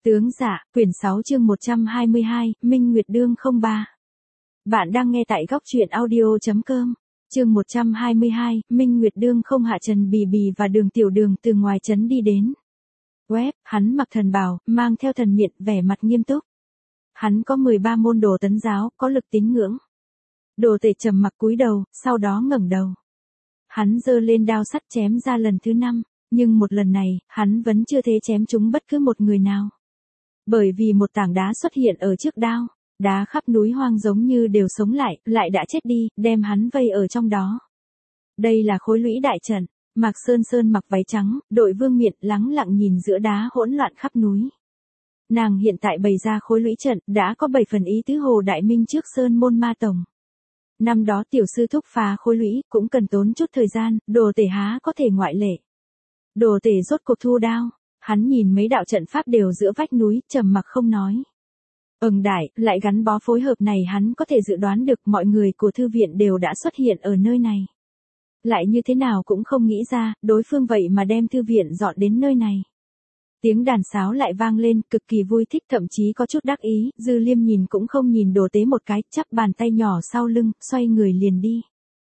Tướng dạ, quyển 6 chương 122, Minh Nguyệt Đương 03. Bạn đang nghe tại góc truyện audio.com. Chương 122, Minh Nguyệt Đương không hạ Trần Bì Bì và Đường Tiểu Đường từ ngoài trấn đi đến. Web, hắn mặc thần bào, mang theo thần miện, vẻ mặt nghiêm túc. Hắn có 13 môn đồ tấn giáo, có lực tín ngưỡng. Đồ Tể trầm mặc cúi đầu, sau đó ngẩng đầu. Hắn giơ lên đao sắt chém ra lần thứ 5, nhưng một lần này, hắn vẫn chưa thể chém trúng bất cứ một người nào. Bởi vì một tảng đá xuất hiện ở trước đao, đá khắp núi hoang giống như đều sống lại đã chết đi, đem hắn vây ở trong đó. Đây là khối lũy đại trận. Mạc Sơn Sơn mặc váy trắng, đội vương miện lắng lặng nhìn giữa đá hỗn loạn khắp núi. Nàng hiện tại bày ra khối lũy trận, đã có 7 phần ý tứ Hồ Đại Minh trước Sơn Môn Ma Tổng. Năm đó tiểu sư thúc phá khối lũy, cũng cần tốn chút thời gian, Đồ Tể há có thể ngoại lệ. Đồ Tể rốt cuộc thu đao, hắn nhìn mấy đạo trận pháp đều giữa vách núi, trầm mặc không nói. Đại, lại gắn bó phối hợp này hắn có thể dự đoán được mọi người của thư viện đều đã xuất hiện ở nơi này. Lại như thế nào cũng không nghĩ ra, đối phương vậy mà đem thư viện dọn đến nơi này. Tiếng đàn sáo lại vang lên, cực kỳ vui thích, thậm chí có chút đắc ý, Dư Liêm nhìn cũng không nhìn Đồ Tế một cái, chắp bàn tay nhỏ sau lưng, xoay người liền đi.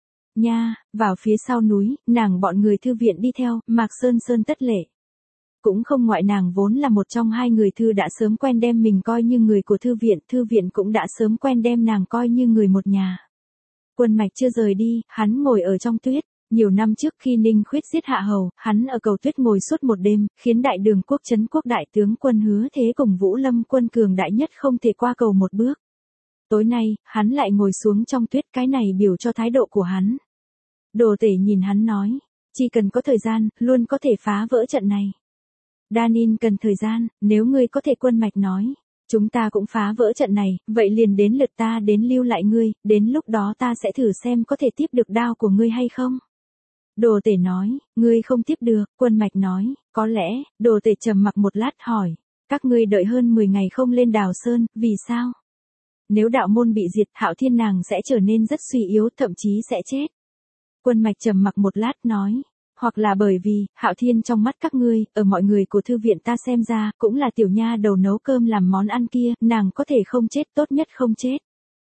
Nha, vào phía sau núi, nàng bọn người thư viện đi theo, Mạc Sơn Sơn tất lệ. Cũng không ngoại nàng vốn là một trong hai người thư đã sớm quen đem mình coi như người của thư viện cũng đã sớm quen đem nàng coi như người một nhà. Quân Mạch chưa rời đi, hắn ngồi ở trong tuyết. Nhiều năm trước khi Ninh Khuyết giết Hạ Hầu, hắn ở cầu tuyết ngồi suốt một đêm, khiến đại đường quốc trấn quốc đại tướng quân Hứa Thế cùng Vũ Lâm quân cường đại nhất không thể qua cầu một bước. Tối nay, hắn lại ngồi xuống trong tuyết, cái này biểu cho thái độ của hắn. Đồ Tể nhìn hắn nói, chỉ cần có thời gian, luôn có thể phá vỡ trận này. Danin cần thời gian, nếu ngươi có thể. Quân Mạch nói, chúng ta cũng phá vỡ trận này, vậy liền đến lượt ta đến lưu lại ngươi, đến lúc đó ta sẽ thử xem có thể tiếp được đao của ngươi hay không. Đồ Tể nói, ngươi không tiếp được. Quân Mạch nói, có lẽ. Đồ Tể trầm mặc một lát hỏi, các ngươi đợi hơn 10 ngày không lên Đào Sơn, vì sao? Nếu đạo môn bị diệt, Hạo Thiên nàng sẽ trở nên rất suy yếu, thậm chí sẽ chết. Quân Mạch trầm mặc một lát nói, hoặc là bởi vì, Hạo Thiên trong mắt các ngươi, ở mọi người của thư viện ta xem ra, cũng là tiểu nha đầu nấu cơm làm món ăn kia, nàng có thể không chết, tốt nhất không chết.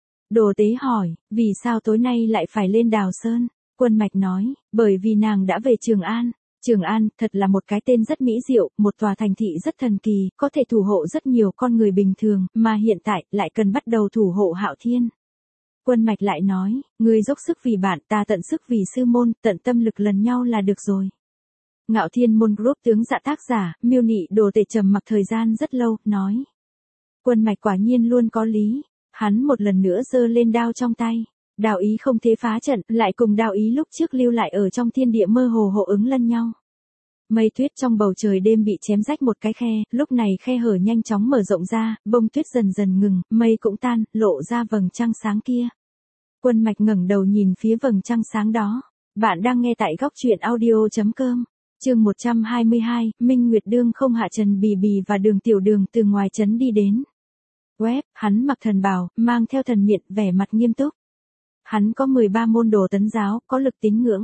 Đồ Tế hỏi, vì sao tối nay lại phải lên Đào Sơn? Quân Mạch nói, bởi vì nàng đã về Trường An. Trường An, thật là một cái tên rất mỹ diệu, một tòa thành thị rất thần kỳ, có thể thủ hộ rất nhiều con người bình thường, mà hiện tại, lại cần bắt đầu thủ hộ Hạo Thiên. Quân Mạch lại nói, ngươi dốc sức vì bạn, ta tận sức vì sư môn, tận tâm lực lần nhau là được rồi. Ngạo Thiên Môn Group tướng dạ tác giả, miêu nị. Đồ Tể trầm mặc thời gian rất lâu, nói. Quân Mạch quả nhiên luôn có lý. Hắn một lần nữa giơ lên đao trong tay. Đao ý không thể phá trận, lại cùng đao ý lúc trước lưu lại ở trong thiên địa mơ hồ hộ ứng lẫn nhau. Mây tuyết trong bầu trời đêm bị chém rách một cái khe, lúc này khe hở nhanh chóng mở rộng ra, bông tuyết dần dần ngừng, mây cũng tan, lộ ra vầng trăng sáng kia. Quân Mạch ngẩng đầu nhìn phía vầng trăng sáng đó. Bạn đang nghe tại góc truyện audio.com. Chương 122, Minh Nguyệt Đương không hạ Trần Bì Bì và Đường Tiểu Đường từ ngoài trấn đi đến. Web, hắn mặc thần bào, mang theo thần miện, vẻ mặt nghiêm túc. Hắn có 13 môn đồ tấn giáo, có lực tín ngưỡng.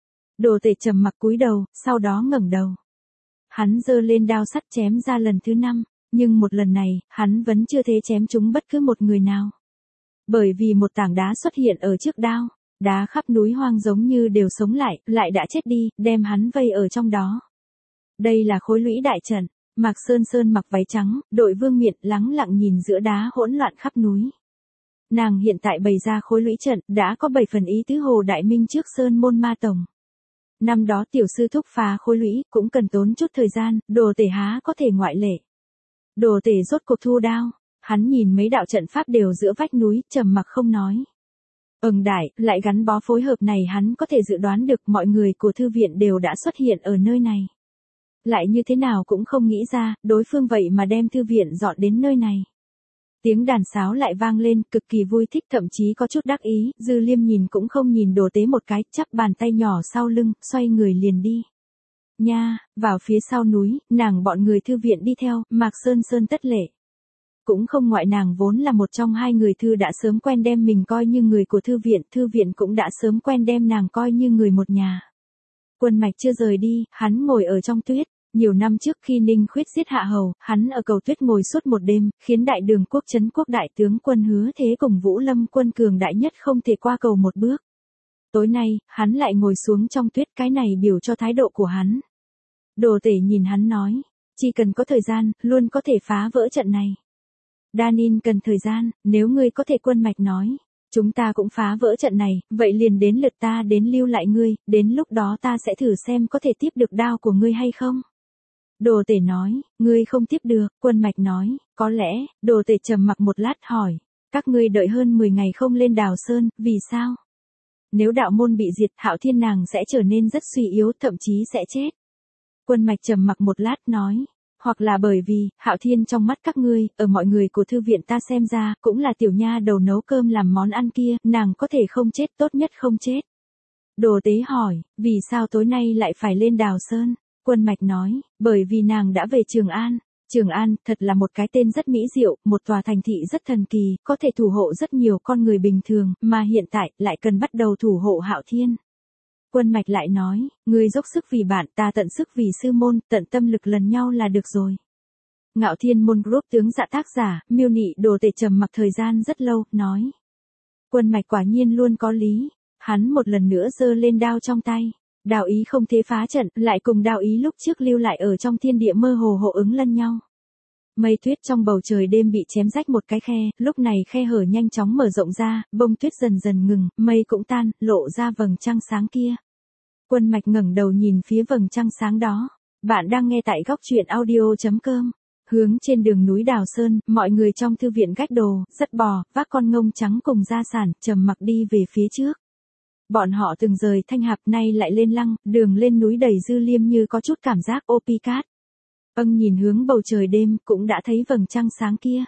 Đồ Tể trầm mặc cúi đầu, sau đó ngẩng đầu. Hắn giơ lên đao sắt chém ra lần thứ 5, nhưng một lần này, hắn vẫn chưa thể chém trúng bất cứ một người nào. Bởi vì một tảng đá xuất hiện ở trước đao, đá khắp núi hoang giống như đều sống lại đã chết đi, đem hắn vây ở trong đó. Đây là khối lũy đại trận. Mạc Sơn Sơn mặc váy trắng, đội vương miện lắng lặng nhìn giữa đá hỗn loạn khắp núi. Nàng hiện tại bày ra khối lũy trận, đã có 7 phần ý tứ Hồ Đại Minh trước Sơn Môn Ma Tổng. Năm đó tiểu sư thúc phá khối lũy, cũng cần tốn chút thời gian, Đồ Tể há có thể ngoại lệ. Đồ Tể rốt cuộc thu đao, hắn nhìn mấy đạo trận pháp đều giữa vách núi, trầm mặc không nói. Đại, lại gắn bó phối hợp này hắn có thể dự đoán được mọi người của thư viện đều đã xuất hiện ở nơi này. Lại như thế nào cũng không nghĩ ra, đối phương vậy mà đem thư viện dọn đến nơi này. Tiếng đàn sáo lại vang lên, cực kỳ vui thích, thậm chí có chút đắc ý, Dư Liêm nhìn cũng không nhìn Đồ Tế một cái, chắp bàn tay nhỏ sau lưng, xoay người liền đi. Nha, vào phía sau núi, nàng bọn người thư viện đi theo, Mạc Sơn Sơn tất lệ. Cũng không ngoại nàng vốn là một trong hai người thư đã sớm quen đem mình coi như người của thư viện cũng đã sớm quen đem nàng coi như người một nhà. Quân Mạch chưa rời đi, hắn ngồi ở trong tuyết. Nhiều năm trước khi Ninh Khuyết giết Hạ Hầu, hắn ở Cầu Tuyết ngồi suốt một đêm, khiến đại đường quốc trấn quốc đại tướng quân Hứa Thế cùng Vũ Lâm quân cường đại nhất không thể qua cầu một bước. Tối nay, hắn lại ngồi xuống trong tuyết, cái này biểu cho thái độ của hắn. Đồ Tể nhìn hắn nói, chỉ cần có thời gian, luôn có thể phá vỡ trận này. Danin cần thời gian, nếu ngươi có thể, Quân Mạch nói. Chúng ta cũng phá vỡ trận này, vậy liền đến lượt ta đến lưu lại ngươi, đến lúc đó ta sẽ thử xem có thể tiếp được đao của ngươi hay không. Đồ Tể nói, ngươi không tiếp được, Quân Mạch nói, có lẽ. Đồ Tể trầm mặc một lát hỏi, các ngươi đợi hơn 10 ngày không lên Đào Sơn, vì sao? Nếu đạo môn bị diệt, Hạo Thiên nàng sẽ trở nên rất suy yếu, thậm chí sẽ chết. Quân Mạch trầm mặc một lát nói, hoặc là bởi vì, Hạo Thiên trong mắt các ngươi, ở mọi người của thư viện ta xem ra, cũng là tiểu nha đầu nấu cơm làm món ăn kia, nàng có thể không chết, tốt nhất không chết. Đồ Tế hỏi, vì sao tối nay lại phải lên Đào Sơn? Quân Mạch nói, bởi vì nàng đã về Trường An. Trường An, thật là một cái tên rất mỹ diệu, một tòa thành thị rất thần kỳ, có thể thủ hộ rất nhiều con người bình thường, mà hiện tại, lại cần bắt đầu thủ hộ Hạo Thiên. Quân Mạch lại nói, ngươi dốc sức vì bạn, ta tận sức vì sư môn, tận tâm lực lần nhau là được rồi. Ngạo Thiên Môn Group tướng dạ tác giả, miêu nị. Đồ Tể trầm mặc thời gian rất lâu, nói. Quân Mạch quả nhiên luôn có lý, hắn một lần nữa giơ lên đao trong tay. Đao ý không thể phá trận, lại cùng đao ý lúc trước lưu lại ở trong thiên địa mơ hồ hộ ứng lẫn nhau. Mây tuyết trong bầu trời đêm bị chém rách một cái khe, lúc này khe hở nhanh chóng mở rộng ra, bông tuyết dần dần ngừng, mây cũng tan, lộ ra vầng trăng sáng kia. Quân Mạch ngẩng đầu nhìn phía vầng trăng sáng đó. Bạn đang nghe tại góc truyện audio.com. Hướng trên đường núi Đào Sơn, mọi người trong thư viện gách đồ, dắt bò, vác con ngông trắng cùng gia sản, trầm mặc đi về phía trước. Bọn họ từng rời Thanh Hạp, nay lại lên Lăng, đường lên núi đầy dư liêm như có chút cảm giác ô pi cát. Nhìn hướng bầu trời đêm, cũng đã thấy vầng trăng sáng kia.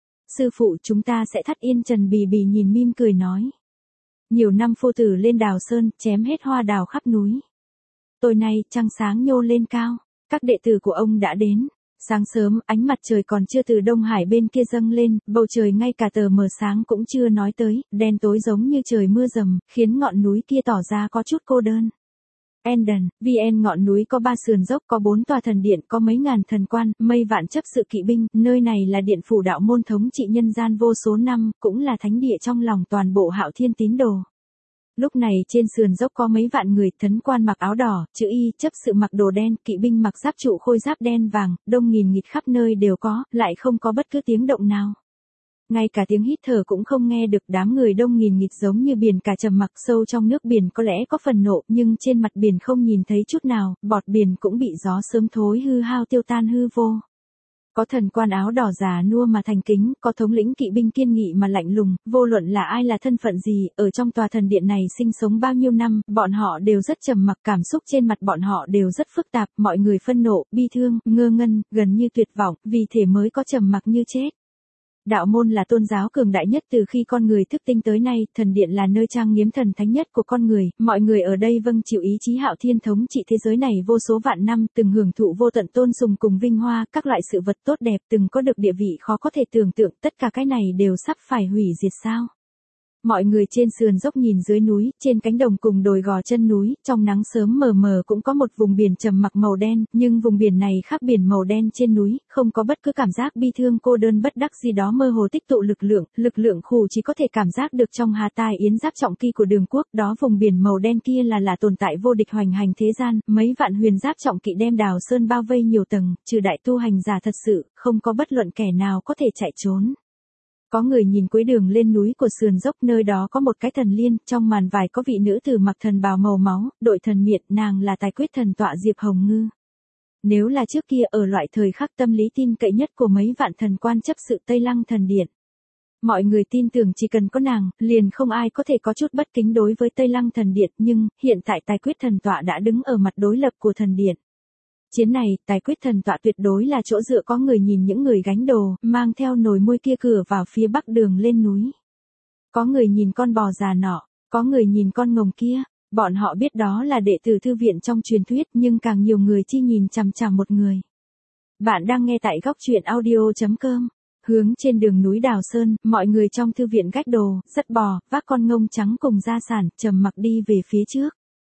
Sư phụ, chúng ta sẽ thắt yên. Trần Bì Bì nhìn mỉm cười nói. Nhiều năm phu tử lên Đào Sơn, chém hết hoa đào khắp núi. Tối nay, trăng sáng nhô lên cao, các đệ tử của ông đã đến. Sáng sớm, ánh mặt trời còn chưa từ Đông Hải bên kia dâng lên, bầu trời ngay cả tờ mờ sáng cũng chưa nói tới, đen tối giống như trời mưa rầm, khiến ngọn núi kia tỏ ra có chút cô đơn. Enden, VN ngọn núi có 3 sườn dốc, có 4 tòa thần điện, có mấy ngàn thần quan, mây vạn chấp sự kỵ binh, nơi này là điện phủ đạo môn thống trị nhân gian vô số năm, cũng là thánh địa trong lòng toàn bộ Hạo Thiên tín đồ. Lúc này trên sườn dốc có mấy vạn người, thần quan mặc áo đỏ, chữ Y, chấp sự mặc đồ đen, kỵ binh mặc giáp trụ khôi giáp đen vàng, đông nghìn nghịt khắp nơi đều có, lại không có bất cứ tiếng động nào. Ngay cả tiếng hít thở cũng không nghe được, đám người đông nghìn nghịt giống như biển cả trầm mặc, sâu trong nước biển có lẽ có phần nộ, nhưng trên mặt biển không nhìn thấy chút nào, bọt biển cũng bị gió sớm thối hư hao tiêu tan hư vô. Có thần quan áo đỏ già nua mà thành kính, có thống lĩnh kỵ binh kiên nghị mà lạnh lùng, vô luận là ai là thân phận gì, ở trong tòa thần điện này sinh sống bao nhiêu năm, bọn họ đều rất trầm mặc, cảm xúc trên mặt bọn họ đều rất phức tạp, mọi người phân nộ, bi thương, ngơ ngân, gần như tuyệt vọng, vì thế mới có trầm mặc như chết. Đạo môn là tôn giáo cường đại nhất từ khi con người thức tinh tới nay, thần điện là nơi trang nghiêm thần thánh nhất của con người, mọi người ở đây vâng chịu ý chí Hạo Thiên thống trị thế giới này vô số vạn năm, từng hưởng thụ vô tận tôn sùng cùng vinh hoa, các loại sự vật tốt đẹp, từng có được địa vị khó có thể tưởng tượng, tất cả cái này đều sắp phải hủy diệt sao? Mọi người trên sườn dốc nhìn dưới núi, trên cánh đồng cùng đồi gò chân núi, trong nắng sớm mờ mờ cũng có một vùng biển trầm mặc màu đen, nhưng vùng biển này khác biển màu đen trên núi, không có bất cứ cảm giác bi thương cô đơn bất đắc gì đó, mơ hồ tích tụ lực lượng khủ chỉ có thể cảm giác được trong Hà Tai Yến giáp trọng kỳ của Đường Quốc, đó vùng biển màu đen kia là tồn tại vô địch hoành hành thế gian, mấy vạn huyền giáp trọng kỵ đem Đào Sơn bao vây nhiều tầng, trừ đại tu hành giả thật sự, không có bất luận kẻ nào có thể chạy trốn. Có người nhìn cuối đường lên núi của sườn dốc, nơi đó có một cái thần liên, trong màn vải có vị nữ tử mặc thần bào màu máu, đội thần miệt, nàng là tài quyết thần tọa Diệp Hồng Ngư. Nếu là trước kia ở loại thời khắc tâm lý tin cậy nhất của mấy vạn thần quan chấp sự Tây Lăng thần điện, mọi người tin tưởng chỉ cần có nàng, liền không ai có thể có chút bất kính đối với Tây Lăng thần điện, nhưng hiện tại tài quyết thần tọa đã đứng ở mặt đối lập của thần điện. Chiến này, tài quyết thần tọa tuyệt đối là chỗ dựa, có người nhìn những người gánh đồ, mang theo nồi môi kia cửa vào phía bắc đường lên núi. Có người nhìn con bò già nọ, có người nhìn con ngồng kia, bọn họ biết đó là đệ tử thư viện trong truyền thuyết, nhưng càng nhiều người chỉ nhìn chằm chằm một người. Bạn đang nghe tại góc truyện audio.com. Hướng trên đường núi Đào Sơn, mọi người trong thư viện gách đồ, dắt bò, vác con ngông trắng cùng gia sản, trầm mặc đi về phía trước.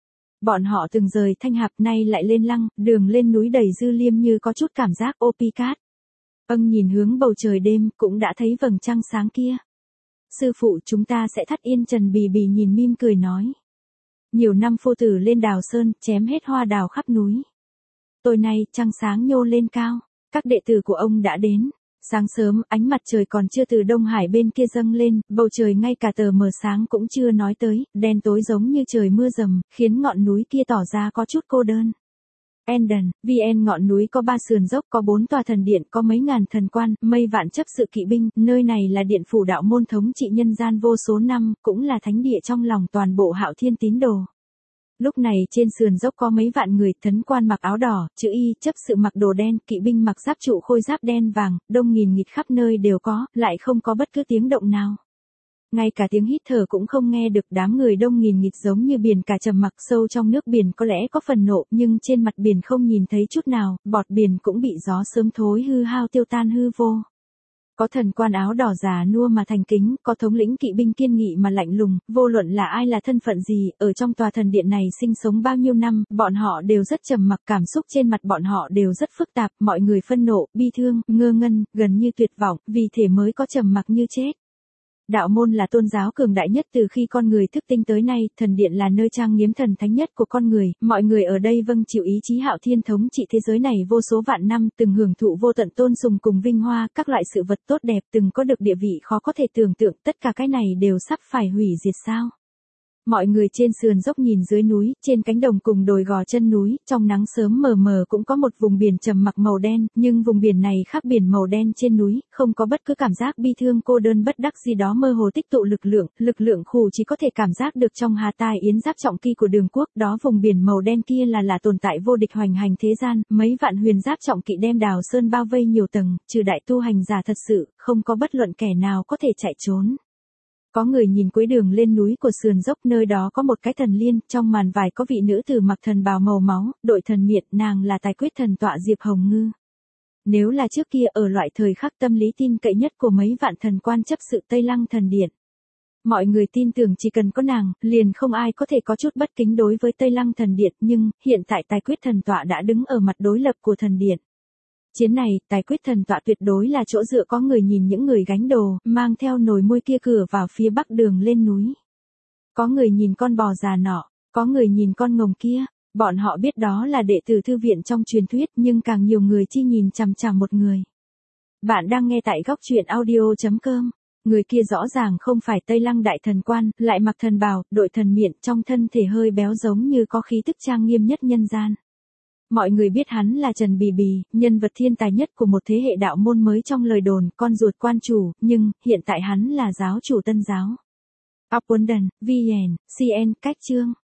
Bọn họ từng rời Thanh Hạp nay lại lên Lăng, đường lên núi đầy dư liêm như có chút cảm giác ô pi cát. Nhìn hướng bầu trời đêm cũng đã thấy vầng trăng sáng kia. Sư phụ chúng ta sẽ thắt yên. Trần Bì Bì nhìn mím cười nói. Nhiều năm phu tử lên đào sơn, chém hết hoa đào khắp núi. Tối nay trăng sáng nhô lên cao, các đệ tử của ông đã đến. Sáng sớm, ánh mặt trời còn chưa từ Đông Hải bên kia dâng lên, bầu trời ngay cả tờ mờ sáng cũng chưa nói tới, đen tối giống như trời mưa rầm, khiến ngọn núi kia tỏ ra có chút cô đơn. Enden, VN ngọn núi có 3 sườn dốc, có 4 tòa thần điện, có mấy ngàn thần quan, mây vạn chấp sự kỵ binh, nơi này là điện phủ đạo môn thống trị nhân gian vô số năm, cũng là thánh địa trong lòng toàn bộ Hạo Thiên tín đồ. Lúc này trên sườn dốc có mấy vạn người, thần quan mặc áo đỏ, chữ Y, chấp sự mặc đồ đen, kỵ binh mặc giáp trụ khôi giáp đen vàng, đông nghìn nghịt khắp nơi đều có, lại không có bất cứ tiếng động nào. Ngay cả tiếng hít thở cũng không nghe được, đám người đông nghìn nghịt giống như biển cả trầm mặc, sâu trong nước biển có lẽ có phần nộ, nhưng trên mặt biển không nhìn thấy chút nào, bọt biển cũng bị gió sớm thối hư hao tiêu tan hư vô. Có thần quan áo đỏ già nua mà thành kính, có thống lĩnh kỵ binh kiên nghị mà lạnh lùng, vô luận là ai là thân phận gì, ở trong tòa thần điện này sinh sống bao nhiêu năm, bọn họ đều rất trầm mặc, cảm xúc trên mặt bọn họ đều rất phức tạp, mọi người phân nộ, bi thương, ngơ ngân, gần như tuyệt vọng, vì thế mới có trầm mặc như chết. Đạo môn là tôn giáo cường đại nhất từ khi con người thức tinh tới nay, thần điện là nơi trang nghiêm thần thánh nhất của con người, mọi người ở đây vâng chịu ý chí Hạo Thiên thống trị thế giới này vô số vạn năm, từng hưởng thụ vô tận tôn sùng cùng vinh hoa, các loại sự vật tốt đẹp, từng có được địa vị khó có thể tưởng tượng, tất cả cái này đều sắp phải hủy diệt sao? Mọi người trên sườn dốc nhìn dưới núi, trên cánh đồng cùng đồi gò chân núi, trong nắng sớm mờ mờ cũng có một vùng biển trầm mặc màu đen, nhưng vùng biển này khác biển màu đen trên núi, không có bất cứ cảm giác bi thương cô đơn bất đắc gì đó, mơ hồ tích tụ lực lượng khủ chỉ có thể cảm giác được trong Hà Tai Yến Giáp trọng kỳ của Đường Quốc, đó vùng biển màu đen kia là tồn tại vô địch hoành hành thế gian, mấy vạn huyền giáp trọng kỵ đem đào sơn bao vây nhiều tầng, trừ đại tu hành giả thật sự, không có bất luận kẻ nào có thể chạy trốn. Có người nhìn cuối đường lên núi của sườn dốc, nơi đó có một cái thần liên, trong màn vải có vị nữ tử mặc thần bào màu máu, đội thần miện, nàng là tài quyết thần tọa Diệp Hồng Ngư. Nếu là trước kia ở loại thời khắc tâm lý tin cậy nhất của mấy vạn thần quan chấp sự Tây Lăng thần điện, mọi người tin tưởng chỉ cần có nàng, liền không ai có thể có chút bất kính đối với Tây Lăng thần điện, nhưng hiện tại tài quyết thần tọa đã đứng ở mặt đối lập của thần điện. Chiến này, tài quyết thần tọa tuyệt đối là chỗ dựa, có người nhìn những người gánh đồ, mang theo nồi môi kia cửa vào phía bắc đường lên núi. Có người nhìn con bò già nọ, có người nhìn con ngồng kia, bọn họ biết đó là đệ tử thư viện trong truyền thuyết, nhưng càng nhiều người chi nhìn chằm chằm một người. Bạn đang nghe tại góc truyện audio.com. Người kia rõ ràng không phải Tây Lăng đại thần quan, lại mặc thần bào, đội thần miện, trong thân thể hơi béo giống như có khí tức trang nghiêm nhất nhân gian. Mọi người biết hắn là Trần Bì Bì, nhân vật thiên tài nhất của một thế hệ đạo môn mới trong lời đồn, con ruột quan chủ, nhưng, hiện tại hắn là giáo chủ Tân giáo. Uploaden, VN, CN, cách chương.